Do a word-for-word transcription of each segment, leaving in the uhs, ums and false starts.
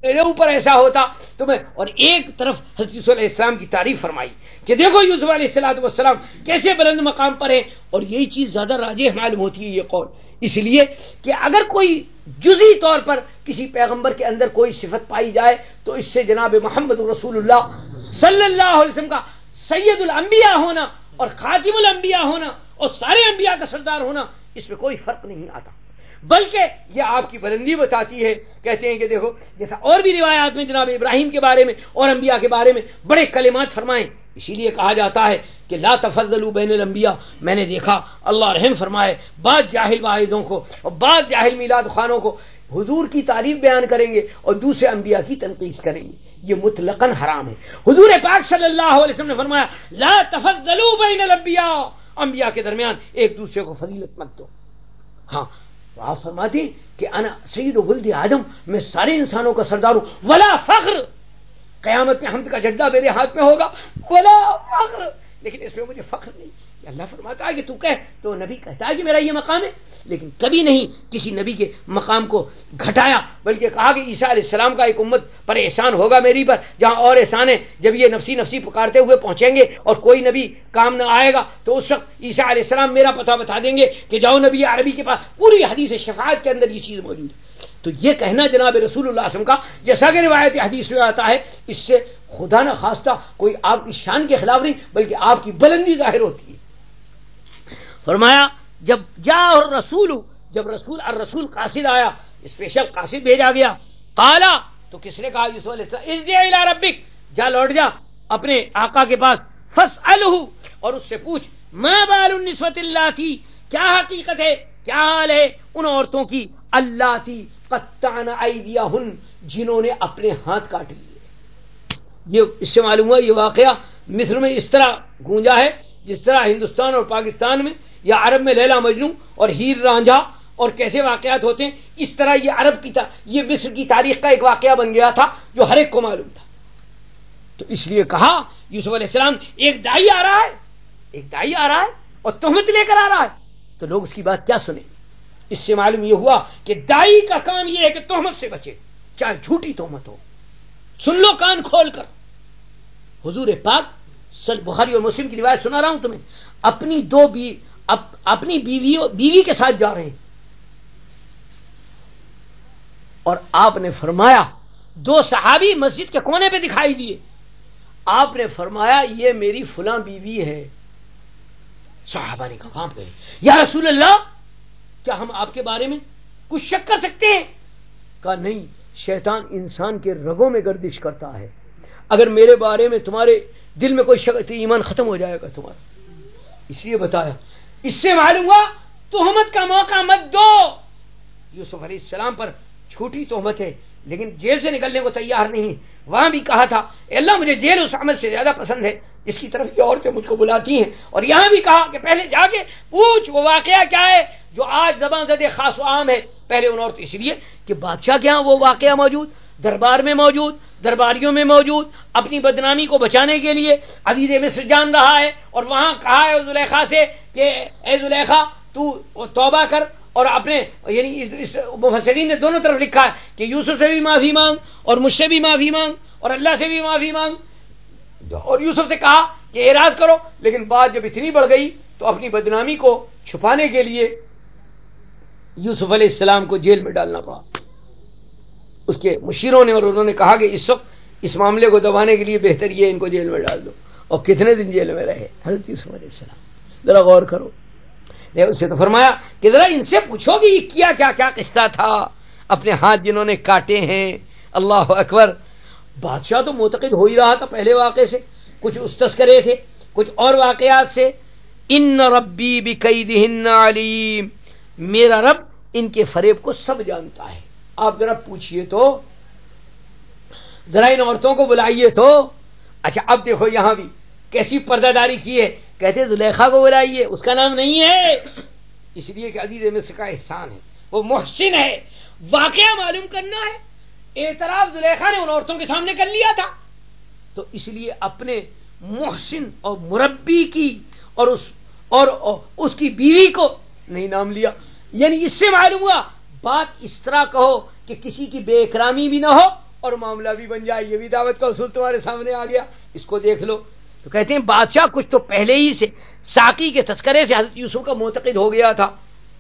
میرے اوپر ایسا ہوتا تو میں. اور ایک طرف حضرت یوسف علیہ السلام کی تعریف فرمائی کہ دیکھو یوسف علیہ السلام کیسے بلند مقام پر ہیں. اور یہی چیز زیادہ راجح معلوم ہوتی ہے یہ قول، اس لیے کہ اگر کوئی جزئی طور پر کسی پیغمبر کے اندر کوئی صفت پائی جائے تو اس سے جناب محمد رسول اللہ صلی اللہ علیہ وسلم کا سید الانبیاء ہونا اور خاتم الانبیاء ہونا اور سارے انبیاء کا سردار ہونا اس میں کوئی فرق نہیں آتا، بلکہ یہ آپ کی بلندی بتاتی ہے. کہتے ہیں کہ دیکھو جیسا اور بھی روایات میں جناب ابراہیم کے بارے میں اور انبیاء کے بارے میں بڑے کلمات فرمائیں. اسی لیے کہا جاتا ہے کہ لا تفضلوا بین الانبیاء. میں نے دیکھا اللہ رحم فرمائے بعض جاہل واعظوں کو اور بعض جاہل میلاد خوانوں کو حضور کی تعریف بیان کریں گے اور دوسرے انبیاء کی تنقیص کریں گے. یہ مطلقاً حرام ہے. حضور پاک صلی اللہ علیہ وسلم نے فرمایا لا تفضلوا بین الانبیاء، انبیاء کے درمیان ایک دوسرے کو فضیلت مت دو. ہاں آپ فرماتے ہیں کہ انا سید ولد آدم، میں سارے انسانوں کا سردار ہوں. ولا فخر، قیامت میں حمد کا جھنڈا میرے ہاتھ میں ہوگا. ولا فخر، لیکن اس میں مجھے فخر نہیں. اللہ فرماتا ہے کہ تو کہہ، تو نبی کہتا ہے کہ میرا یہ مقام ہے، لیکن کبھی نہیں کسی نبی کے مقام کو گھٹایا، بلکہ کہا کہ عیسیٰ علیہ السلام کا ایک امت پر احسان ہوگا میری پر، جہاں اور احسان ہے جب یہ نفسی نفسی پکارتے ہوئے پہنچیں گے اور کوئی نبی کام نہ آئے گا تو اس وقت عیسیٰ علیہ السلام میرا پتہ بتا دیں گے کہ جاؤ نبی عربی کے پاس. پوری حدیث شفاعت کے اندر یہ چیز موجود ہے. تو یہ کہنا جناب رسول اللہ صلی اللہ علیہ وسلم کا، جیسا کہ روایت حدیث میں آتا ہے، اس سے خدا نہ خواستہ کوئی آپ کی شان کے خلاف نہیں بلکہ آپ کی بلندی ظاہر ہوتی ہے. فرمایا جب جا اور رسول، جب رسول الرسول قاصد آیا، اسپیشل قاصد بھیجا گیا. قالا، تو کس نے کہا یوسف علیہ السلام ارجع الی ربک، جا لوٹ جا اپنے آقا کے پاس. فاسألہ، اور اس سے پوچھ ما بال النسوۃ اللاتی، کیا حقیقت ہے، کیا حال ہے ان عورتوں کی اللاتی قطعن ایدیہن، جنہوں نے اپنے ہاتھ کاٹ لیے. یہ اس سے معلوم ہوا یہ واقعہ مصر میں اس طرح گونجا ہے جس طرح ہندوستان اور پاکستان میں یا عرب میں لیلا مجنوں اور ہیر رانجھا اور کیسے واقعات ہوتے ہیں، اس طرح یہ عرب کی یہ مصر کی تاریخ کا ایک واقعہ بن گیا تھا جو ہر ایک کو معلوم تھا. تو اس لیے کہا یوسف علیہ السلام ایک دائی آ رہا ہے، ایک دائی آ رہا ہے اور تہمت لے کر آ رہا ہے، تو لوگ اس کی بات کیا سنیں. اس سے معلوم یہ ہوا کہ دائی کا کام یہ ہے کہ تہمت سے بچے، چاہے جھوٹی تہمت ہو. سن لو کان کھول کر، حضور پاک بخاری اور مسلم کی روایت سنا رہا ہوں تمہیں، اپنی دو بی اپ اپنی بیوی بیوی کے ساتھ جا رہے ہیں اور آپ نے فرمایا، دو صحابی مسجد کے کونے پہ دکھائی دیے، آپ نے فرمایا یہ میری فلاں بیوی ہے. صحابہ نے کہا کام کرے یا رسول اللہ کیا ہم آپ کے بارے میں کچھ شک کر سکتے ہیں؟ کہا نہیں، شیطان انسان کے رگوں میں گردش کرتا ہے، اگر میرے بارے میں تمہارے دل میں کوئی شک تو ایمان ختم ہو جائے گا تمہارا. اس لیے بتایا. اس سے معلوم ہوا تہمت کا موقع مت دو. یوسف علیہ السلام پر چھوٹی تہمت ہے لیکن جیل سے نکلنے کو تیار نہیں. وہاں بھی کہا تھا اے اللہ مجھے جیل اس عمل سے زیادہ پسند ہے جس کی طرف یہ عورتیں مجھ کو بلاتی ہیں. اور یہاں بھی کہا کہ پہلے جا کے پوچھ وہ واقعہ کیا ہے جو آج زبان زدے خاص و عام ہے. پہلے ان عورتوں، اس لیے کہ بادشاہ کے ہاں وہ واقعہ موجود، دربار میں موجود، درباریوں میں موجود، اپنی بدنامی کو بچانے کے لیے عزیز مصر جان رہا ہے. اور وہاں کہا ہے زلیخا سے کہ اے زلیخا تو توبہ کر، اور اپنے یعنی اس مفسرین نے دونوں طرف لکھا ہے کہ یوسف سے بھی معافی مانگ اور مجھ سے بھی معافی مانگ اور اللہ سے بھی معافی مانگ. اور یوسف سے کہا کہ اعراض کرو، لیکن بات جب اتنی بڑھ گئی تو اپنی بدنامی کو چھپانے کے لیے یوسف علیہ السلام کو جیل میں ڈالنا پڑا. اس کے مشیروں نے اور انہوں نے کہا کہ اس وقت اس معاملے کو دبانے کے لیے بہتر یہ ان کو جیل میں ڈال دو. اور کتنے دن جیل میں رہے حضرت یوسف علیہ السلام، ذرا غور کرو. اس سے تو فرمایا کہ ذرا ان سے پوچھو کہ کیا کیا کیا قصہ تھا، اپنے ہاتھ جنہوں نے کاٹے ہیں. اللہ اکبر. بادشاہ تو معتقد ہو ہی رہا تھا پہلے واقعے سے، کچھ اس تذکرے تھے، کچھ اور واقعات سے. ان ربی بکیدہن علیم، میرا رب ان کے فریب کو سب جانتا ہے. آپ ذرا پوچھئے تو، ذرا ان عورتوں کو بلائیے تو. اچھا اب دیکھو یہاں بھی کیسی پردہ داری کی ہے. کہتے زلیخا کو بلائیے، اس کا نام نہیں ہے، اس لیے کہ عزیز مصر کا احسان ہے، وہ محسن ہے. واقعہ معلوم کرنا ہے. اعتراف زلیخا نے ان عورتوں کے سامنے کر لیا تھا، تو اس لیے اپنے محسن اور مربی کی اور اس اور اس کی بیوی کو نہیں نام لیا. یعنی اس سے معلوم ہوا بات اس طرح کہو کہ کسی کی بے اکرامی بھی نہ ہو اور معاملہ بھی بن جائے. یہ بھی دعوت کا اصول تمہارے سامنے آ گیا, اس کو دیکھ لو. تو کہتے ہیں بادشاہ کچھ تو پہلے ہی سے ساقی کے تذکرے سے حضرت یوسف کا معتقد ہو گیا تھا.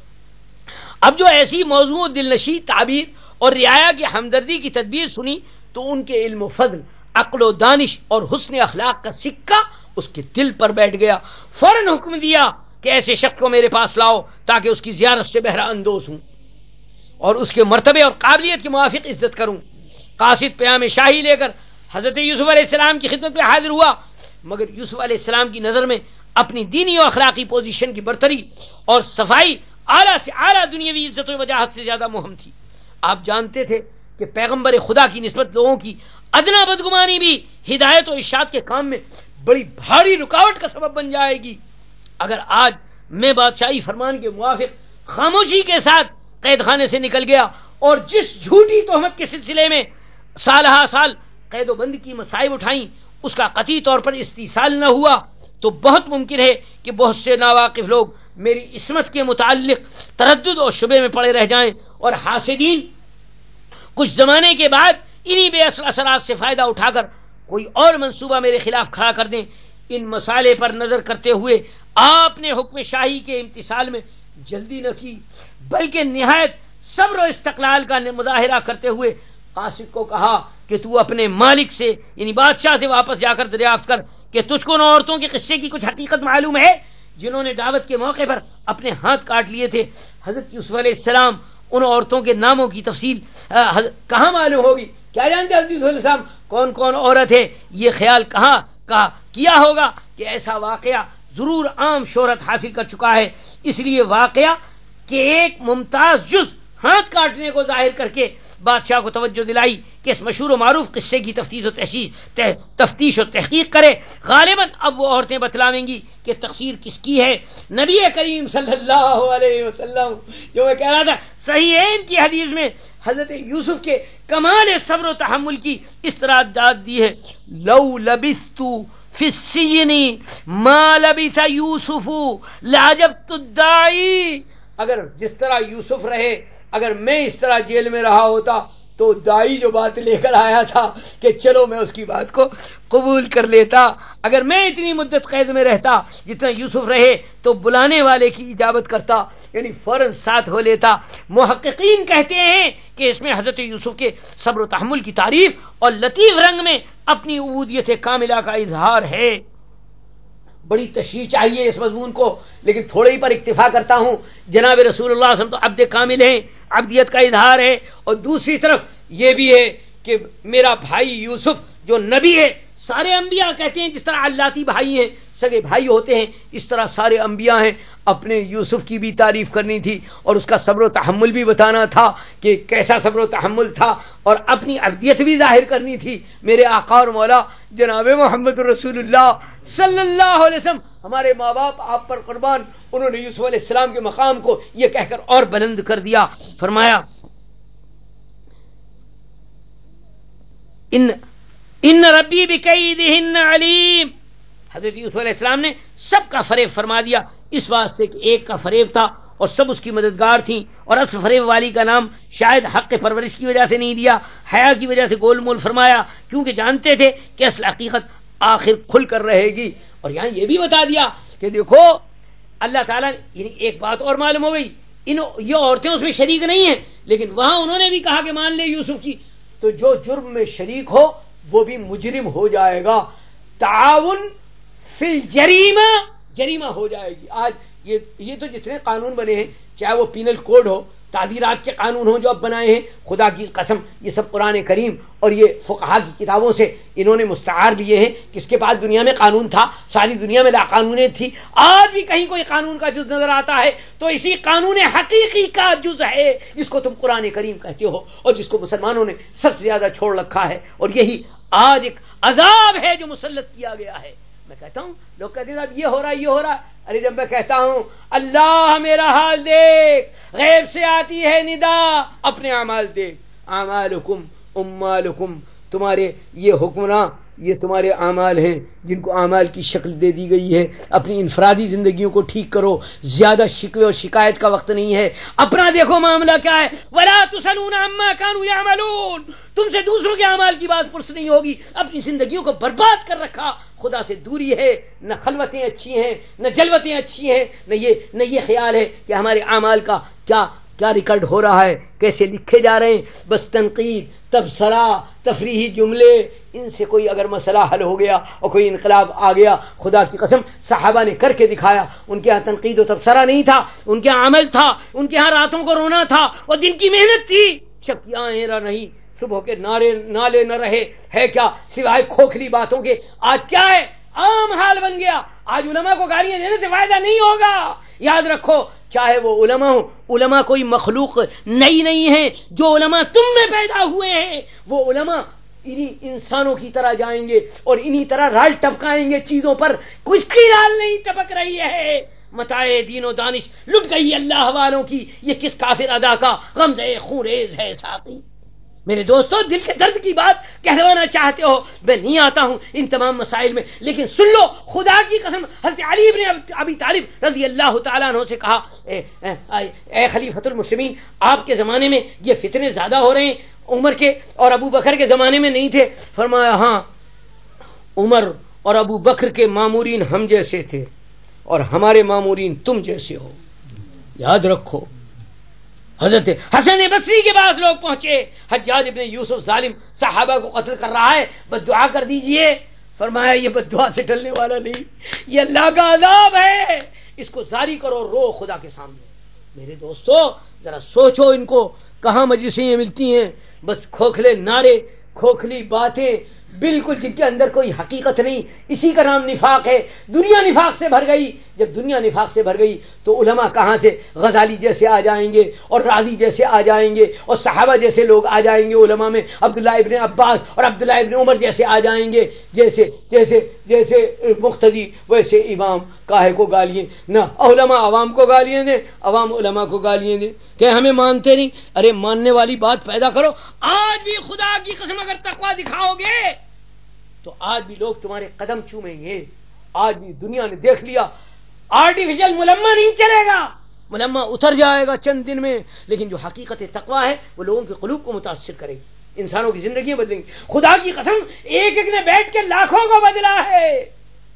اب جو ایسی موضوع دل نشی تعبیر اور رعایا کی ہمدردی کی تدبیر سنی تو ان کے علم و فضل, عقل و دانش اور حسن اخلاق کا سکہ اس کے دل پر بیٹھ گیا. فوراً حکم دیا کہ ایسے شخص کو میرے پاس لاؤ تاکہ اس کی زیارت سے بہرہ اندوز ہوں اور اس کے مرتبے اور قابلیت کے موافق عزت کروں. قاصد پیام شاہی لے کر حضرت یوسف علیہ السلام کی خدمت میں حاضر ہوا, مگر یوسف علیہ السلام کی نظر میں اپنی دینی و اخلاقی پوزیشن کی برتری اور صفائی اعلیٰ سے اعلیٰ دنیاوی عزت و وجاہت سے زیادہ مہم تھی. آپ جانتے تھے کہ پیغمبر خدا کی نسبت لوگوں کی ادنا بدگمانی بھی ہدایت و ارشاد کے کام میں بڑی بھاری رکاوٹ کا سبب بن جائے گی. اگر آج میں بادشاہی فرمان کے موافق خاموشی کے ساتھ قید خانے سے نکل گیا اور جس جھوٹی تہمت کے سلسلے میں سالہ سال قید و بند کی مصائب اٹھائیں اس کا قطعی طور پر استیصال نہ ہوا, تو بہت ممکن ہے کہ بہت سے ناواقف لوگ میری عصمت کے متعلق تردد اور شبے میں پڑے رہ جائیں اور حاسدین کچھ زمانے کے بعد انہی بے اصل اثرات سے فائدہ اٹھا کر کوئی اور منصوبہ میرے خلاف کھڑا کر دیں. ان مسائل پر نظر کرتے ہوئے آپ نے حکم شاہی کے امتثال میں جلدی نہ کی, بلکہ نہایت صبر و استقلال کا مظاہرہ کرتے ہوئے قاصد کو کہا کہ تو اپنے مالک سے یعنی بادشاہ سے واپس جا کر دریافت کر کہ تجھ کو ان عورتوں کے قصے کی کچھ حقیقت معلوم ہے جنہوں نے دعوت کے موقع پر اپنے ہاتھ کاٹ لیے تھے. حضرت یوسف علیہ السلام ان عورتوں کے ناموں کی تفصیل کہاں معلوم ہوگی؟ کیا جانتے حضرت یوسف علیہ السلام کون کون عورت ہے؟ یہ خیال کہاں کا کیا ہوگا کہ ایسا واقعہ ضرور عام شہرت حاصل کر چکا ہے. اس لیے واقعہ کہ ایک ممتاز جز ہاتھ کاٹنے کو ظاہر کر کے بادشاہ کو توجہ دلائی کہ اس مشہور و معروف قصے کی تفتیش و تحقیق تفتیش و تحقیق کرے. غالباً اب وہ عورتیں بتلاویں گی کہ تقصیر کس کی ہے. نبی کریم صلی اللہ علیہ وسلم, جو میں کہہ رہا تھا, صحیح ہے ان کی حدیث میں حضرت یوسف کے کمال صبر و تحمل کی اس طرح داد دی ہے, لو لبثت فی السجن ما لبث یوسف لعجبت الداعی. اگر جس طرح یوسف رہے, اگر میں اس طرح جیل میں رہا ہوتا تو دائی جو بات لے کر آیا تھا کہ چلو میں اس کی بات کو قبول کر لیتا. اگر میں اتنی مدت قید میں رہتا جتنا یوسف رہے تو بلانے والے کی اجابت کرتا, یعنی فوراً ساتھ ہو لیتا. محققین کہتے ہیں کہ اس میں حضرت یوسف کے صبر و تحمل کی تعریف اور لطیف رنگ میں اپنی عبودیت کاملہ کا اظہار ہے. بڑی تشریح چاہیے اس مضمون کو, لیکن تھوڑے ہی پر اکتفا کرتا ہوں. جناب رسول اللہ صلی اللہ علیہ وسلم تو عبد کامل ہیں, عبدیت کا اظہار ہے, اور دوسری طرف یہ بھی ہے کہ میرا بھائی یوسف جو نبی ہے, سارے انبیاء کہتے ہیں جس طرح علاتی بھائی ہیں, سگے بھائی ہوتے ہیں, اس طرح سارے انبیاء ہیں. اپنے یوسف کی بھی تعریف کرنی تھی اور اس کا صبر و تحمل بھی بتانا تھا کہ کیسا صبر و تحمل تھا, اور اپنی عبدیت بھی ظاہر کرنی تھی. میرے آقا اور مولا جناب محمد رسول اللہ صلی اللہ علیہ وسلم, ہمارے ماں باپ آپ پر قربان, انہوں نے یوسف علیہ السلام کے مقام کو یہ کہہ کر اور بلند کر دیا. فرمایا ان ان ربی بکیدہن علیم. حضرت یوسف علیہ السلام نے سب کا فریب فرما دیا, اس واسطے کہ ایک کا فریب تھا اور سب اس کی مددگار تھیں, اور اصل فریب والی کا نام شاید حق پرورش کی وجہ سے نہیں دیا, حیا کی وجہ سے گول مول فرمایا, کیونکہ جانتے تھے کہ اصل حقیقت آخر کھل کر رہے گی. اور یہاں یہ بھی بتا دیا کہ دیکھو اللہ تعالیٰ, یعنی ایک بات اور معلوم ہو گئی, ان یہ عورتیں اس میں شریک نہیں ہیں, لیکن وہاں انہوں نے بھی کہا کہ مان لے یوسف کی, تو جو جرم میں شریک ہو وہ بھی مجرم ہو جائے گا. تعاون فی الجریمہ, جریمہ ہو جائے گی. آج یہ یہ تو جتنے قانون بنے ہیں, چاہے وہ پینل کوڈ ہو, تعدیرات کے قانون ہوں جو اب بنائے ہیں, خدا کی قسم یہ سب قرآن کریم اور یہ فقہا کی کتابوں سے انہوں نے مستعار لیے ہیں. کس کے پاس دنیا میں قانون تھا؟ ساری دنیا میں لا قانونیت تھی. آج بھی کہیں کوئی قانون کا جز نظر آتا ہے تو اسی قانون حقیقی کا جز ہے جس کو تم قرآن کریم کہتے ہو اور جس کو مسلمانوں نے سب سے زیادہ چھوڑ رکھا ہے. اور یہی آج ایک عذاب ہے جو مسلط کیا گیا ہے. میں کہتا ہوں, لوگ کہتے ہیں اب یہ ہو رہا یہ ہو رہا ارے جب میں کہتا ہوں اللہ میرا حال دیکھ, غیب سے آتی ہے ندا, اپنے اعمال دیکھ. اعمالکم اموالکم, تمہارے یہ حکمراں یہ تمہارے اعمال ہیں جن کو اعمال کی شکل دے دی گئی ہے. اپنی انفرادی زندگیوں کو ٹھیک کرو، زیادہ شکوے اور شکایت کا وقت نہیں ہے. اپنا دیکھو معاملہ کیا ہے. وَلَا تُسْأَلُونَ عَمَّا كَانُوا يَعْمَلُونَ. تم سے دوسروں کے اعمال کی بات پرس نہیں ہوگی. اپنی زندگیوں کو برباد کر رکھا. خدا سے دوری ہے، نہ خلوتیں اچھی ہیں، نہ جلوتیں اچھی ہیں، نہ یہ نہ یہ خیال ہے کہ ہمارے اعمال کا کیا کیا ریکارڈ ہو رہا ہے، کیسے لکھے جا رہے ہیں. بس تنقید، تبصرہ، تفریحی جملے، ان سے کوئی اگر مسئلہ حل ہو گیا اور کوئی انقلاب آ گیا، خدا کی قسم صحابہ نے کر کے دکھایا. ان کے ہاں تنقید و تبصرہ نہیں تھا، ان کے ہاں عمل تھا. ان کے ہاں راتوں کو رونا تھا اور دن کی محنت تھی. شکیاں ہیرا نہیں، صبح کے نعرے نالے نہ رہے ہے کیا سوائے کھوکھلی باتوں کے. آج کیا ہے؟ عام حال بن گیا. آج علماء کو گالیاں دینے سے فائدہ نہیں ہوگا. یاد رکھو، چاہے وہ علماء ہوں، علماء کوئی مخلوق نئی نہیں ہے. جو علماء تم میں پیدا ہوئے ہیں وہ علماء انہی انسانوں کی طرح جائیں گے اور انہی طرح رال ٹپکائیں گے چیزوں پر. کچھ کی رال نہیں ٹپک رہی ہے. متاع دین و دانش لٹ گئی اللہ والوں کی. یہ کس کافر ادا کا غمزہ خونریز ہے ساقی. میرے دوستو، دل کے درد کی بات کہلوانا چاہتے ہو، میں نہیں آتا ہوں ان تمام مسائل میں، لیکن سن لو. خدا کی قسم حضرت علی بن ابی طالب رضی اللہ تعالیٰ عنہ سے کہا، اے, اے, اے خلیفۃ المسلمین، آپ کے زمانے میں یہ فتنے زیادہ ہو رہے ہیں عمر کے اور ابو بکر کے زمانے میں نہیں تھے. فرمایا ہاں، عمر اور ابو بکر کے مامورین ہم جیسے تھے اور ہمارے مامورین تم جیسے ہو. یاد رکھو. حضرت حسن بصری کے پاس لوگ پہنچے، حجاج ابن یوسف ظالم صحابہ کو قتل کر رہا ہے، بد دعا کر دیجئے. فرمایا یہ بد دعا سے ٹلنے والا نہیں، یہ اللہ کا عذاب ہے، اس کو جاری کرو، رو خدا کے سامنے. میرے دوستو ذرا سوچو، ان کو کہاں مجلسیں ملتی ہیں؟ بس کھوکھلے نعرے، کھوکھلی باتیں، بالکل جن کے اندر کوئی حقیقت نہیں. اسی کا نام نفاق ہے. دنیا نفاق سے بھر گئی. جب دنیا نفاق سے بھر گئی تو علماء کہاں سے؟ غزالی جیسے آ جائیں گے اور راضی جیسے آ جائیں گے اور صحابہ جیسے لوگ آ جائیں گے. علماء میں عبداللہ ابن عباس اور عبداللہ ابن عمر جیسے آ جائیں گے. جیسے جیسے جیسے مقتدی ویسے امام. کاہے کو گالیاں؟ نہ علماء عوام کو گالیاں دیں، عوام علماء کو گالیاں دیں کہ ہمیں مانتے نہیں. ارے ماننے والی بات پیدا کرو. آج بھی خدا کی قسم اگر تقویٰ دکھاؤ گے تو آج بھی لوگ تمہارے قدم چومیں گے. آج بھی دنیا نے دیکھ لیا، آرٹیفیشل ملمہ نہیں چلے گا. ملمہ اتر جائے گا چند دن میں، لیکن جو حقیقت تقویٰ ہے وہ لوگوں کے قلوب کو متاثر کرے گی، انسانوں کی زندگیاں بدلیں گی. خدا کی قسم ایک ایک نے بیٹھ کے لاکھوں کو بدلا ہے،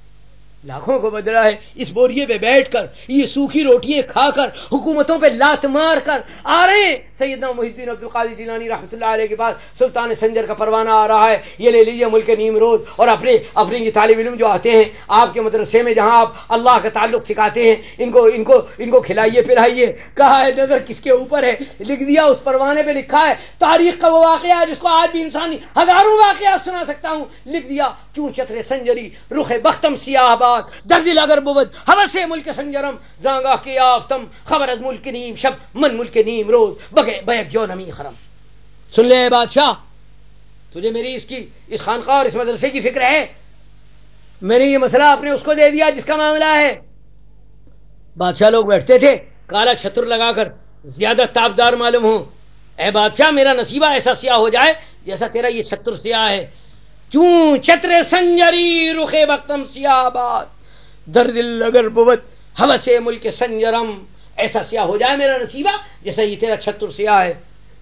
لاکھوں کو بدلا ہے. اس بوریے پہ بیٹھ کر، یہ سوکھی روٹیاں کھا کر، حکومتوں پہ لات مار کر آ رہے ہیں. سیدنا محی الدین عبد القادر جیلانی رحمۃ اللہ علیہ کے پاس سلطان سنجر کا پروانہ آ رہا ہے، یہ لے لیجیے ملک نیمروز. اور اپنے اپنے یہ طالب علم جو آتے ہیں آپ کے مدرسے میں جہاں آپ اللہ کا تعلق سکھاتے ہیں، ان کو ان کو ان کو کھلائیے پلائیے. کہا ہے نظر کس کے اوپر ہے؟ لکھ دیا اس پروانے پہ، لکھا ہے تاریخ کا وہ واقعہ جس کو آج بھی انسان ہزاروں واقعات سنا سکتا ہوں. لکھ دیا چون چتر سنجری رخ بختم سیاہ باد در دل اگر بود حوث ملک سنجرم زانگاہ کے یافتم خبر از ملک نیم شب من ملک نیم روز بگے بیک جو نمی خرم. سن لے بادشاہ، تجھے میری اس کی اس خانقاہ اور اس مدرسے کی فکر ہے؟ میں نے یہ مسئلہ آپ نے اس کو دے دیا جس کا معاملہ ہے. بادشاہ لوگ بیٹھتے تھے کالا چھتر لگا کر، زیادہ تابدار معلوم ہو. اے بادشاہ، میرا نصیبہ ایسا سیاہ ہو جائے جیسا تیرا یہ چھتر سیاہ ہے. چون چتر سنجری رخ بختم سیاہ باد در دل اگر بود حوث ملک سنجرم. ایسا سیاہ ہو جائے میرا نصیبہ جیسا یہ تیرا چھتر سیاہ ہے.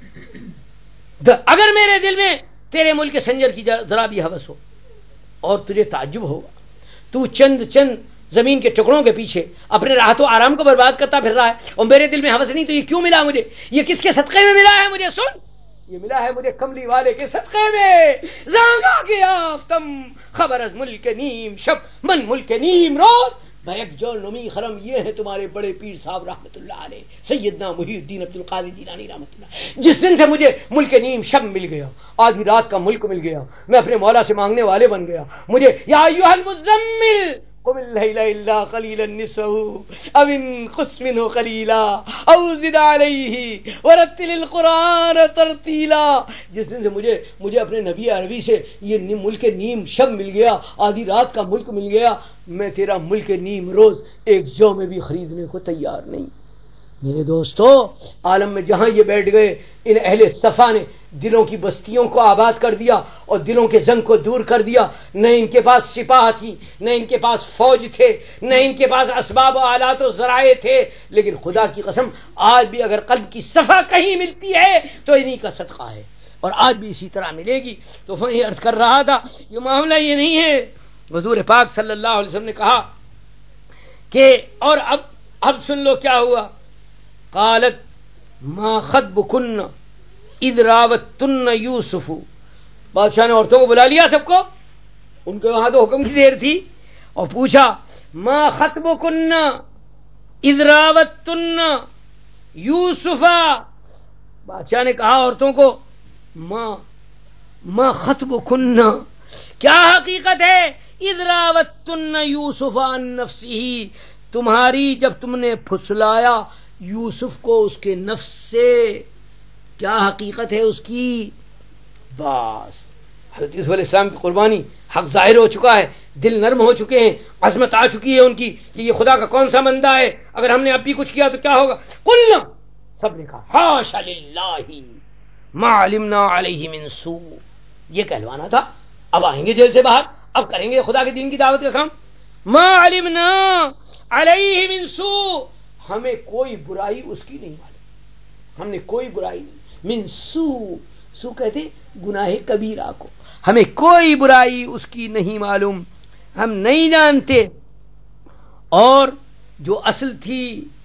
اگر میرے دل میں تیرے ملک سنجر کی ذرا بھی حوث ہو، اور تجھے تعجب ہوگا، تو چند چند زمین کے ٹکڑوں کے پیچھے اپنے راحت و آرام کو برباد کرتا پھر رہا ہے، اور میرے دل میں حوث نہیں. تو یہ کیوں ملا مجھے؟ یہ کس کے صدقے میں ملا ہے مجھے؟ سن، یہ ملا ہے مجھے کملی والے کے صدقے میں. زانگا کے آفتم خبر از ملک نیم شب من ملک نیم روز بیک جو نمی خرم. یہ ہے تمہارے بڑے پیر صاحب رحمت اللہ علیہ سیدنا محی الدین عبد القادر جیلانی رحمت اللہ. جس دن سے مجھے ملک نیم شب مل گیا، آدھی رات کا ملک مل گیا، میں اپنے مولا سے مانگنے والے بن گیا. مجھے یا ایھا المزمل قم اللیل الا قلیلا نصفه او انقص منه قلیلا او زد علیہ ورتل القرآن ترتیلا. جس دن سے مجھے مجھے اپنے نبی عربی سے یہ ملک نیم شب مل گیا، آدھی رات کا ملک مل گیا، میں تیرا ملک نیم روز ایک جو میں بھی خریدنے کو تیار نہیں. میرے دوستو عالم میں جہاں یہ بیٹھ گئے ان اہل صفا نے دلوں کی بستیوں کو آباد کر دیا اور دلوں کے زنگ کو دور کر دیا. نہ ان کے پاس سپاہ تھی، نہ ان کے پاس فوج تھے، نہ ان کے پاس اسباب و آلات و ذرائع تھے، لیکن خدا کی قسم آج بھی اگر قلب کی صفا کہیں ملتی ہے تو انہی کا صدقہ ہے، اور آج بھی اسی طرح ملے گی. تو میں یہ عرض کر رہا تھا یہ معاملہ یہ نہیں ہے. حضور پاک صلی اللہ علیہ وسلم نے کہا کہ اور اب اب سن لو کیا ہوا. قالت ما خطبکن اذ راوتن یوسف. بادشاہ نے عورتوں کو بلا لیا سب کو، ان کے وہاں تو حکم کی دیر تھی، اور پوچھا ما خطبکن اذ راوتن یوسف. بادشاہ نے کہا عورتوں کو ما ما خطبکن، کیا حقیقت ہے اذ راوتن یوسف عن نفسہ، تمہاری جب تم نے پھسلایا یوسف کو اس کے نفس سے، کیا حقیقت ہے اس کی؟ بس حضرت یوسف علیہ السلام کی قربانی حق ظاہر ہو چکا ہے، دل نرم ہو چکے ہیں، عظمت آ چکی ہے ان کی کہ یہ خدا کا کون سا بندہ ہے، اگر ہم نے اب بھی کچھ کیا تو کیا ہوگا. قلنا، سب نے کہا حاشا للہ ما علمنا علیہ من سوء. یہ کہلوانا تھا، اب آئیں گے جیل سے باہر، اب کریں گے خدا کے دین کی دعوت کا کام. ما علمنا علیہ من سوء، ہمیں کوئی برائی اس کی نہیں معلوم، ہم نے کوئی برائی نہیں. من سوء، سو کہتے گناہ کبیرہ کو، ہمیں کوئی برائی اس کی نہیں معلوم، ہم نہیں جانتے. اور جو اصل تھی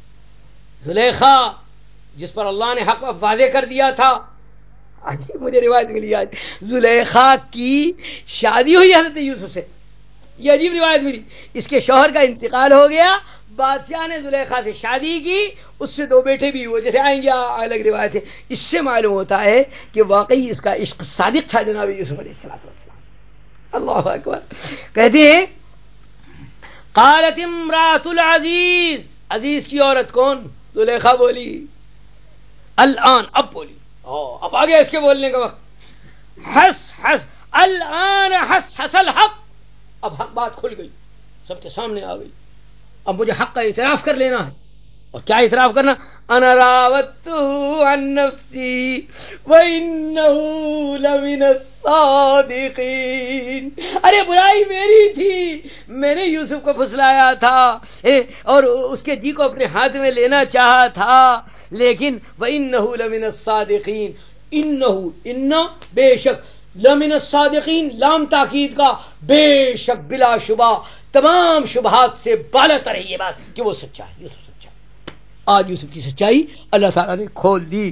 زلیخا جس پر اللہ نے حق واضح کر دیا تھا، مجھے روایت ملی آج زلیخا کی شادی ہوئی حضرت یوسف سے، یہ عجیب روایت ملی. اس کے شوہر کا انتقال ہو گیا، بادشاہ نے زلیخا سے شادی کی، اس سے دو بیٹے بھی ہوئے، جیسے آئیں گے الگ روایت ہے. اس سے معلوم ہوتا ہے کہ واقعی اس کا عشق صادق تھا جناب یوسف علیہ السلام. اللہ اکبر. کہتے ہیں قالت امرأۃ العزیز، عزیز کی عورت کون؟ زلیخا بولی الان، اب بولی، اب آ گیا اس کے بولنے کا وقت. حس حس الان حس حس الحق، اب حق بات کھل گئی، سب کے سامنے آ گئی. اب مجھے حق کا اعتراف کر لینا ہے. اور کیا اعتراف کرنا؟ انا راودتہ عن نفسی وانہ لمن الصادقین. ارے برائی میری تھی، میں نے یوسف کو پھسلایا تھا اور اس کے جی کو اپنے ہاتھ میں لینا چاہا تھا، لیکن وانہ لمن الصادقین، انہ ان بے شک، لمن الصادقین لام تاکید کا، بے شک بلا شبہ تمام شبہات سے بالا تر ہے یہ بات کہ وہ سچا ہے، یوسف سچا ہے. آج یوسف کی سچائی اللہ تعالیٰ نے کھول دی.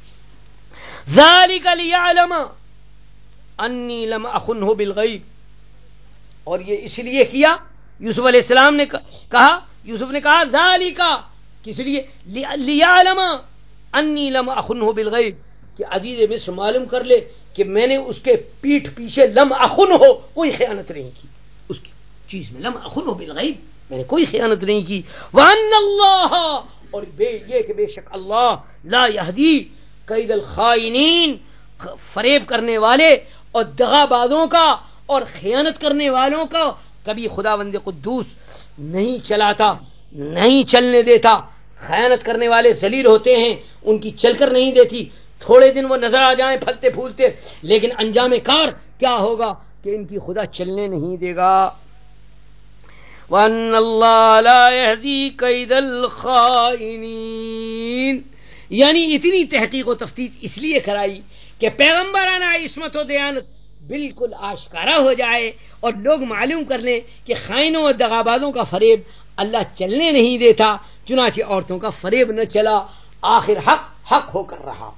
ذالک لیعلم انی لم اخنہ بالغیب، اور یہ اس لیے کیا، یوسف علیہ السلام نے کہا، یوسف نے کہا ذالک، کس لیے؟ لیعلم انی لم اخنہ بالغیب، کہ عزیز مصر معلوم کر لے کہ میں نے اس کے پیٹھ پیچھے لم اخنہ، کوئی خیانت نہیں کی اس کی چیز میں، لم اخنہ بالغیب، میں نے کوئی خیانت نہیں کی. وان اللہ، اور بے یہ کہ بے شک اللہ لا یہدی کید الخائنین، فریب کرنے والے اور دغا بازوں کا اور خیانت کرنے والوں کا کبھی خداوند قدوس نہیں چلاتا، نہیں چلنے دیتا. خیانت کرنے والے ذلیل ہوتے ہیں، ان کی چل کر نہیں دیتی. تھوڑے دن وہ نظر آ جائیں پھلتے پھولتے، لیکن انجام کار کیا ہوگا کہ ان کی خدا چلنے نہیں دے گا. وَأَنَّ اللَّهَ لَا يَهْدِي كَيْدَ الْخَائِنِينَ، یعنی اتنی تحقیق و تفتیش اس لیے کرائی کہ پیغمبرانہ عصمت و دیانت بالکل آشکارا ہو جائے اور لوگ معلوم کر لیں کہ خائنوں اور دغابازوں کا فریب اللہ چلنے نہیں دیتا. چنانچہ عورتوں کا فریب نہ چلا، آخر حق حق ہو کر رہا.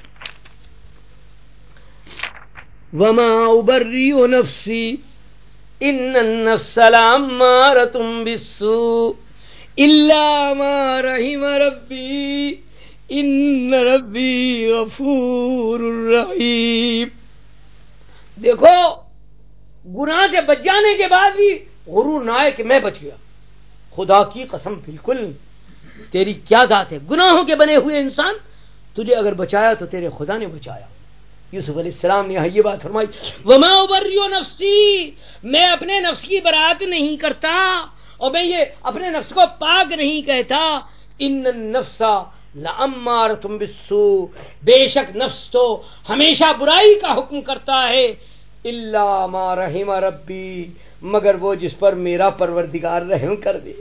وَمَا أُبَرِّئُ نَفْسِي ان النفس لامارۃ بالسوء الا ما رحم ربی ان ربی غفور رحیم. دیکھو گناہ سے بچ جانے کے بعد بھی غرور نہ آئے کہ میں بچ گیا. خدا کی قسم بالکل تیری کیا ذات ہے، گناہوں کے بنے ہوئے انسان، تجھے اگر بچایا تو تیرے خدا نے بچایا. یوسف علیہ السلام نے یہاں یہ بات فرمائی، وما ابرئ نفسی، میں اپنے نفس کی برات نہیں کرتا اور میں یہ اپنے نفس کو پاک نہیں کہتا. ان النفس لامارۃ بالسوء، بے شک نفس تو ہمیشہ برائی کا حکم کرتا ہے، الا ما رحم ربی، مگر وہ جس پر میرا پروردگار رحم کر دے۔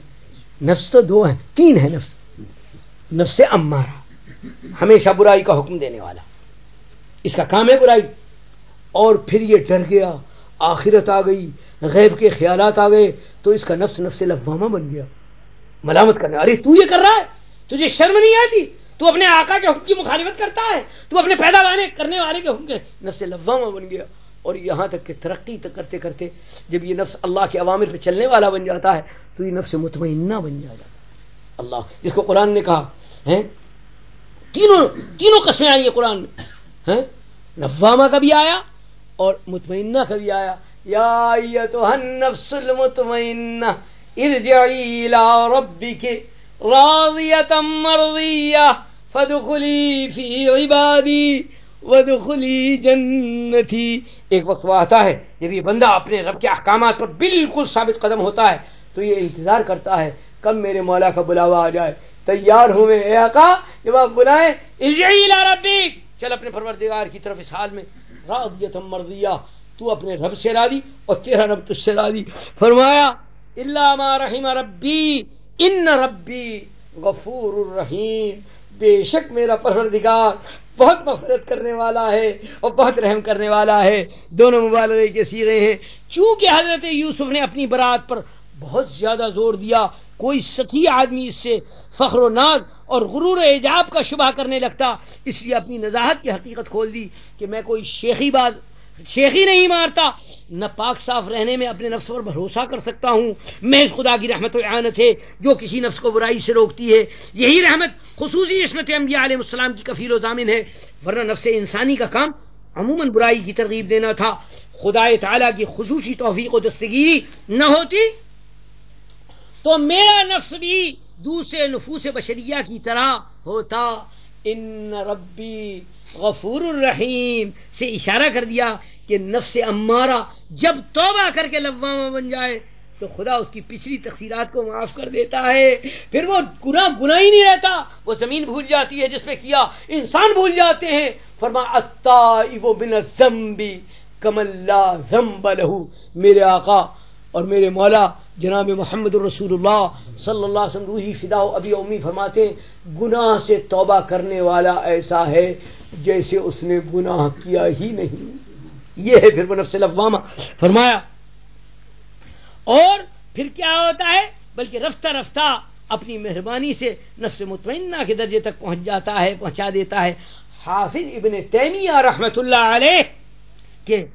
نفس تو دو ہیں، تین ہے نفس، نفس امارہ ہمیشہ برائی کا حکم دینے والا، اس کا کام ہے برائی، اور پھر یہ ڈر گیا، آخرت آ گئی، غیب کے خیالات آ گئے، تو اس کا نفس نفس لوامہ بن گیا، ملامت کرنے، ارے تو یہ کر رہا ہے، تجھے شرم نہیں آتی، تو اپنے آقا کے حکم کی مخالفت کرتا ہے، تو اپنے پیدا کرنے والے کے حکم کے، نفس لوامہ بن گیا۔ اور یہاں تک کہ ترقی تک کرتے کرتے جب یہ نفس اللہ کے اوامر پہ چلنے والا بن جاتا ہے تو یہ نفس مطمئنہ بن جاتا ہے۔ اللہ جس کو قرآن نے کہا ہے، تینوں تینوں قسمیں آئی ہیں قرآن میں، لوامہ کا بھی آیا اور مطمئنہ کا بھی آیا، یا ایتھا النفس المطمئنہ ارجعی الی ربک راضیۃ مرضیہ فادخلی فی عبادی وادخلی جنتی۔ ایک وقت وہ آتا ہے جب یہ بندہ اپنے رب کے احکامات پر بالکل ثابت قدم ہوتا ہے تو یہ انتظار کرتا ہے کب میرے مولا کا بلاوا آ جائے، تیار ہوں میں اے آقا، جب آپ بلائیں ارجعی الی ربک، چل اپنے پروردگار کی طرف، اس حال میں راضیۃ مرضیہ، تو اپنے رب سے راضی اور تیرا رب تجھ سے راضی۔ فرمایا الا ما رحم ربی ان ربی غفور الرحیم، بے شک میرا پروردگار بہت مغفرت کرنے والا ہے اور بہت رحم کرنے والا ہے۔ دونوں مبالغے کے صیغے ہیں۔ چونکہ حضرت یوسف نے اپنی برات پر بہت زیادہ زور دیا، کوئی سخی آدمی اس سے فخر و ناز اور غرور و اعجاب کا شبہ کرنے لگتا، اس لیے اپنی نزاہت کی حقیقت کھول دی کہ میں کوئی شیخی باز شیخی نہیں مارتا، نہ پاک صاف رہنے میں اپنے نفس پر بھروسہ کر سکتا ہوں، محض خدا کی رحمت و اعانت ہے جو کسی نفس کو برائی سے روکتی ہے، یہی رحمت خصوصی عصمت انبیاء علیہ السلام کی کفیل و ضامن ہے، ورنہ نفس انسانی کا کام عموماً برائی کی ترغیب دینا تھا۔ خدا تعالیٰ کی خصوصی توفیق و دستگیری نہ ہوتی تو میرا نفس بھی دوسرے نفوس بشریہ کی طرح ہوتا۔ ان ربی غفور الرحیم سے اشارہ کر دیا کہ نفس امارہ جب توبہ کر کے لوامہ بن جائے تو خدا اس کی پچھلی تقصیرات کو معاف کر دیتا ہے، پھر وہ گناہ گناہ ہی نہیں رہتا، وہ زمین بھول جاتی ہے جس پہ کیا، انسان بھول جاتے ہیں۔ فرمایا التائب من الذنب کمن لا ذنب لہ، میرے آقا اور میرے مولا جناب محمد الرسول اللہ صلی اللہ علیہ وسلم روحی فدا و ابی امی فرماتے ہیں گناہ سے توبہ کرنے والا ایسا ہے جیسے اس نے گناہ کیا ہی نہیں، یہ ہے پھر وہ نفس لوامہ۔ فرمایا اور پھر کیا ہوتا ہے، بلکہ رفتہ رفتہ اپنی مہربانی سے نفس مطمئنہ کے درجے تک پہنچ جاتا ہے، پہنچا دیتا ہے۔ حافظ ابن تیمیہ رحمۃ اللہ علیہ کہ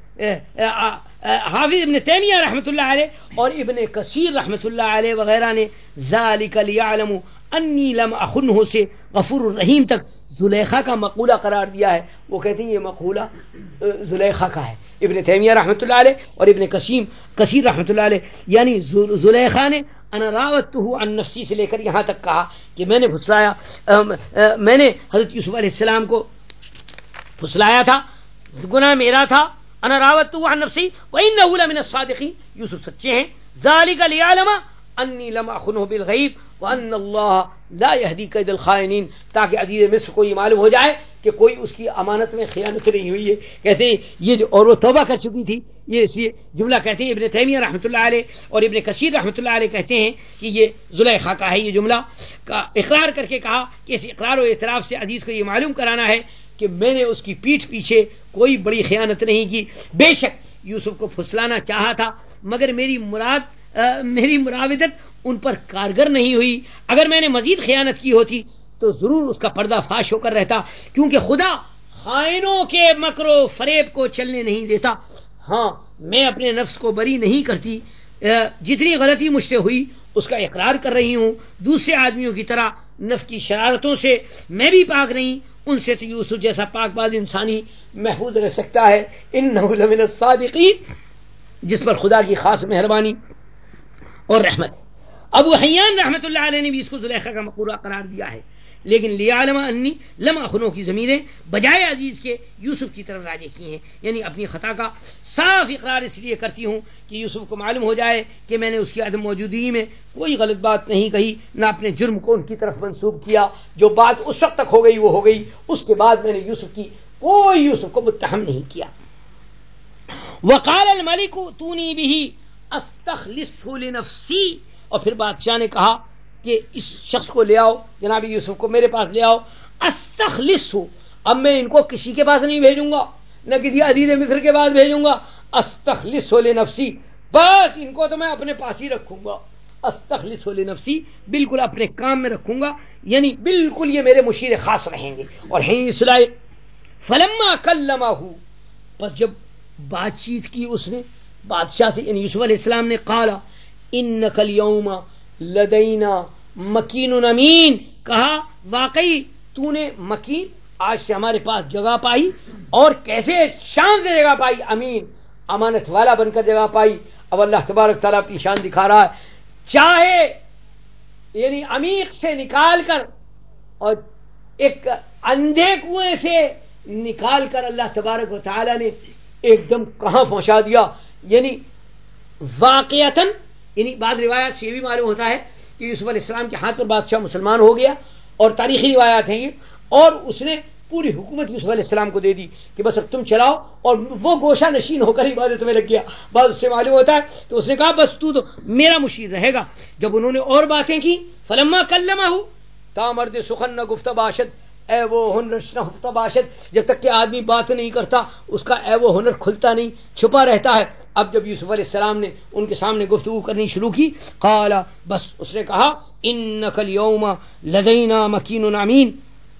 حافظ ابن تیمیہ رحمۃ اللہ علیہ اور ابن کثیر رحمۃ اللہ علیہ وغیرہ نے ذالک لیعلم انی لم اخنہ سے غفور الرحیم تک زلیخا کا مقولہ قرار دیا ہے۔ وہ کہتے ہیں یہ مقولہ زلیخا کا ہے، ابن تیمیہ رحمۃ اللہ علیہ اور ابن کثیر کثیر رحمۃ اللہ علیہ، یعنی زلیخا نے انا راودتہ عن نفسی سے لے کر یہاں تک کہا کہ میں نے پھسلایا میں نے حضرت یوسف علیہ السلام کو پھسلایا تھا، گناہ میرا تھا، انا راودتہ عن نفسی وانہ لمن الصادقین، یوسف سچے ہیں، ذالک لیعلم انی لم اخنہ بالغیب وان اللہ لا یہدی کید الخائنین، تاکہ عزیز مصر کو یہ معلوم ہو جائے کہ کوئی اس کی امانت میں خیانت نہیں ہوئی ہے۔ کہتے ہیں یہ جو اور وہ توبہ کر چکی تھی، یہ اس لیے جملہ کہتے ہیں ابن تیمیہ رحمۃ اللہ علیہ اور ابن کثیر رحمۃ اللہ علیہ کہتے ہیں کہ یہ زلیخا کا ہے، یہ جملہ کا اقرار کر کے کہا کہ اس اقرار و اعتراف سے عزیز کو یہ معلوم کرانا ہے کہ میں نے اس کی پیٹھ پیچھے کوئی بڑی خیانت نہیں کی، بے شک یوسف کو پھسلانا چاہا تھا مگر میری مراد آ, میری مراودت ان پر کارگر نہیں ہوئی، اگر میں نے مزید خیانت کی ہوتی تو ضرور اس کا پردہ فاش ہو کر رہتا، کیونکہ خدا خائنوں کے مکر و فریب کو چلنے نہیں دیتا۔ ہاں میں اپنے نفس کو بری نہیں کرتی، جتنی غلطی مجھ سے ہوئی اس کا اقرار کر رہی ہوں، دوسرے آدمیوں کی طرح نفس کی شرارتوں سے میں بھی پاک نہیں، ان سے تو یوسف جیسا پاک باز انسانی محفوظ رہ سکتا ہے۔ انہ لمن الصادقین، جس پر خدا کی خاص مہربانی اور رحمت۔ ابو حیان رحمۃ اللہ علیہ نے بھی اس کو زلیخا کا مقولہ قرار دیا ہے لیکن لیعلم انی لم اخنو کی ضمیریں بجائے عزیز کے یوسف کی طرف راجع کی ہیں، یعنی اپنی خطا کا صاف اقرار اس لیے کرتی ہوں کہ یوسف کو معلوم ہو جائے کہ میں نے اس کی عدم موجودگی میں کوئی غلط بات نہیں کہی، نہ اپنے جرم کو ان کی طرف منسوب کیا، جو بات اس وقت تک ہو گئی وہ ہو گئی، اس کے بعد میں نے یوسف کی کوئی یوسف کو متہم نہیں کیا۔ وقال الملک اتونی بہ استخلصہ لنفسی، اور پھر بادشاہ نے کہا کہ اس شخص کو لے آؤ، جناب یوسف کو میرے پاس لے آؤ، استخلصہ، اب میں ان کو کسی کے پاس نہیں بھیجوں گا، نہ کسی عزیز مصر کے پاس بھیجوں گا، استخلصہ لنفسی، بس ان کو تو میں اپنے پاس ہی رکھوں گا، استخلصہ لنفسی، بالکل اپنے کام میں رکھوں گا، یعنی بالکل یہ میرے مشیر خاص رہیں گے اور ہیں اس لائق۔ فلما کلمہ، پس جب بات چیت کی اس نے بادشاہ سے، یعنی یوسف علیہ السلام نے، قال انک اليوم لدینا مکین امین، کہا واقعی تو نے مکین، آج سے ہمارے پاس جگہ پائی، اور کیسے شان سے جگہ پائی، امین، امانت والا بن کر جگہ پائی۔ اب اللہ تبارک تعالیٰ اپنی شان دکھا رہا ہے، چاہے یعنی عمیق سے نکال کر اور ایک اندھے کنویں سے نکال کر اللہ تبارک و تعالیٰ نے ایک دم کہاں پہنچا دیا، یعنی واقعتاً، یعنی بعض روایات سے یہ بھی معلوم ہوتا ہے کہ یوسف علیہ السلام کے ہاتھ پر بادشاہ مسلمان ہو گیا، اور تاریخی روایات ہیں یہ، اور اس نے پوری حکومت یوسف علیہ السلام کو دے دی کہ بس اب تم چلاؤ، اور وہ گوشہ نشین ہو کر عبادت میں لگ گیا۔ بعض اس سے معلوم ہوتا ہے تو اس نے کہا بس تو تو میرا مشیر رہے گا۔ جب انہوں نے اور باتیں کی، فلما کلمہ، تا مرد سخن نہ گفتہ باشد، اے وہ ہنر نہ ہفتہ باشد، جب تک کہ آدمی بات نہیں کرتا اس کا اے وہ ہنر کھلتا نہیں، چھپا رہتا ہے۔ اب جب یوسف علیہ السلام نے ان کے سامنے گفتگو کرنی شروع کی، قال، بس اس نے کہا انک اليوم لدینا مکین امین،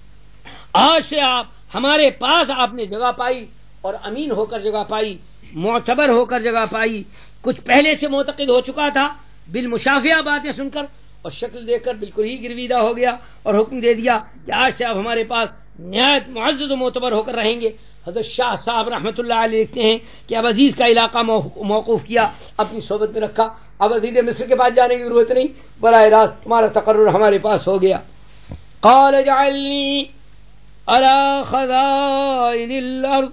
آج سے آپ ہمارے پاس آپ نے جگہ پائی، اور امین ہو کر جگہ پائی، معتبر ہو کر جگہ پائی۔ کچھ پہلے سے معتقد ہو چکا تھا، بالمشافیہ باتیں سن کر اور شکل دیکھ کر بالکل ہی گرویدہ ہو گیا، اور حکم دے دیا کہ آج سے آپ ہمارے پاس نہایت معزز و معتبر ہو کر رہیں گے۔ حضرت شاہ صاحب رحمۃ اللہ علیہ لکھتے ہیں کہ اب عزیز کا علاقہ موقوف کیا، اپنی صحبت میں رکھا، اب عزیز مصر کے پاس جانے کی ضرورت نہیں، براہ راست تمہارا تقرر ہمارے پاس ہو گیا۔ قال اجعلنی علی خزائن الارض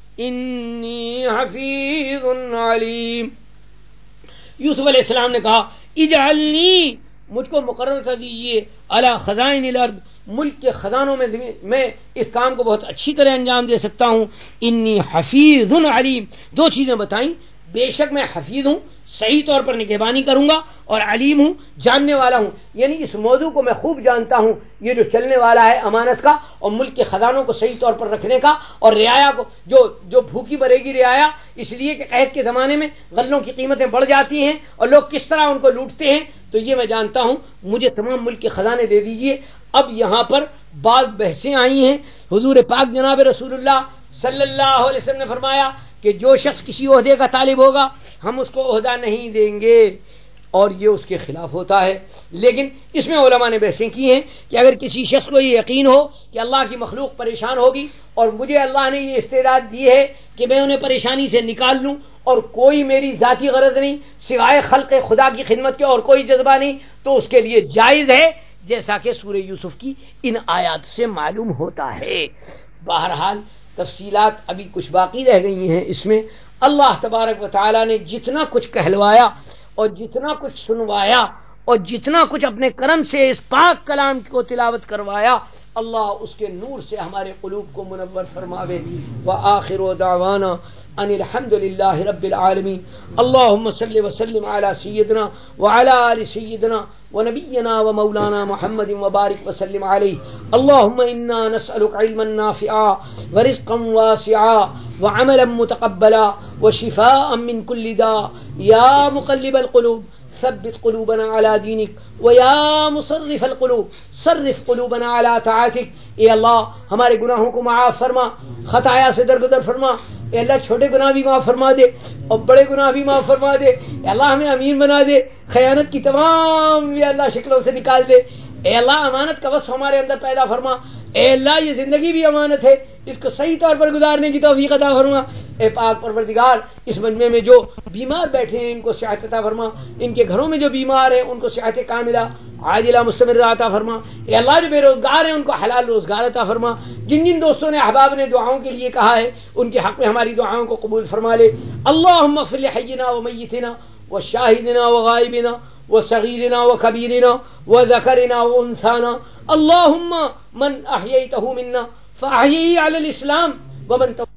انی حفیظ علیم، یوسف علیہ السلام نے کہا اجعلنی، مجھ کو مقرر کر دیجئے، علی خزائن الارض، ملک کے خزانوں میں میں اس کام کو بہت اچھی طرح انجام دے سکتا ہوں۔ انی حفیظ علیم، دو چیزیں بتائیں، بے شک میں حفیظ ہوں، صحیح طور پر نگہبانی کروں گا، اور علیم ہوں، جاننے والا ہوں، یعنی اس موضوع کو میں خوب جانتا ہوں، یہ جو چلنے والا ہے امانت کا، اور ملک کے خزانوں کو صحیح طور پر رکھنے کا، اور رعایا کو جو جو بھوکی مرے گی رعایا، اس لیے کہ قحط کے زمانے میں غلوں کی قیمتیں بڑھ جاتی ہیں اور لوگ کس طرح ان کو لوٹتے ہیں، تو یہ میں جانتا ہوں، مجھے تمام ملک کے خزانے دے دیجئے۔ اب یہاں پر بعض بحثیں آئی ہیں، حضور پاک جناب رسول اللہ صلی اللہ علیہ وسلم نے فرمایا کہ جو شخص کسی عہدے کا طالب ہوگا ہم اس کو عہدہ نہیں دیں گے، اور یہ اس کے خلاف ہوتا ہے۔ لیکن اس میں علماء نے بحثیں کی ہیں کہ اگر کسی شخص کو یہ یقین ہو کہ اللہ کی مخلوق پریشان ہوگی، اور مجھے اللہ نے یہ استعداد دی ہے کہ میں انہیں پریشانی سے نکال لوں، اور کوئی میری ذاتی غرض نہیں سوائے خلق خدا کی خدمت کے، اور کوئی جذبہ نہیں، تو اس کے لیے جائز ہے، جیسا کہ سورہ یوسف کی ان آیات سے معلوم ہوتا ہے۔ بہرحال تفصیلات ابھی کچھ باقی رہ گئی ہیں، اس میں اللہ تبارک و تعالیٰ نے جتنا کچھ کہلوایا اور جتنا کچھ سنوایا اور جتنا کچھ اپنے کرم سے اس پاک کلام کو تلاوت کروایا، اللہ اس کے نور سے ہمارے قلوب کو منور فرماوے۔ وآخر دعوانا ان الحمد للہ رب العالمین، اللہم صلی وسلم علی سیدنا وعلی آل سیدنا ونبینا ومولانا محمد وبارک وسلم علیہ۔ اللہم انا نسألک علما نافعا ورزقا واسعا وعملا متقبلا وشفاء من كل داء، یا مقلب القلوب ثبت قلوبنا على دینک، ویا مصرف القلوب صرف قلوبنا على طاعتک۔ اے اللہ ہمارے گناہوں کو معاف فرما، خطایا سے درگزر فرما، اے اللہ چھوٹے گناہ بھی معاف فرما دے اور بڑے گناہ بھی معاف فرما دے، اے اللہ ہمیں امین بنا دے، خیانت کی تمام یا اللہ شکلوں سے نکال دے، اے اللہ امانت کا وصف ہمارے اندر پیدا فرما، اے اللہ یہ زندگی بھی امانت ہے، اس کو صحیح طور پر گزارنے کی توفیق عطا فرما۔ اے پاک پروردگار اس مجمع میں جو بیمار بیٹھے ہیں ان کو صحت عطا فرما، ان کے گھروں میں جو بیمار ہیں ان کو صحت کاملہ عاجلہ مستمرہ عطا فرما۔ اے اللہ جو بے روزگار ہیں ان کو حلال روزگار عطا فرما۔ جن جن دوستوں نے احباب نے دعاؤں کے لیے کہا ہے ان کے حق میں ہماری دعاؤں کو قبول فرما لے۔ اللہم اغفر لحینا ومیتنا وشاہدنا وغائبنا وصغیرنا وکبیرنا وذکرنا وانثانا، اللہم من احییتہ منا فاحیی علی الاسلام ومن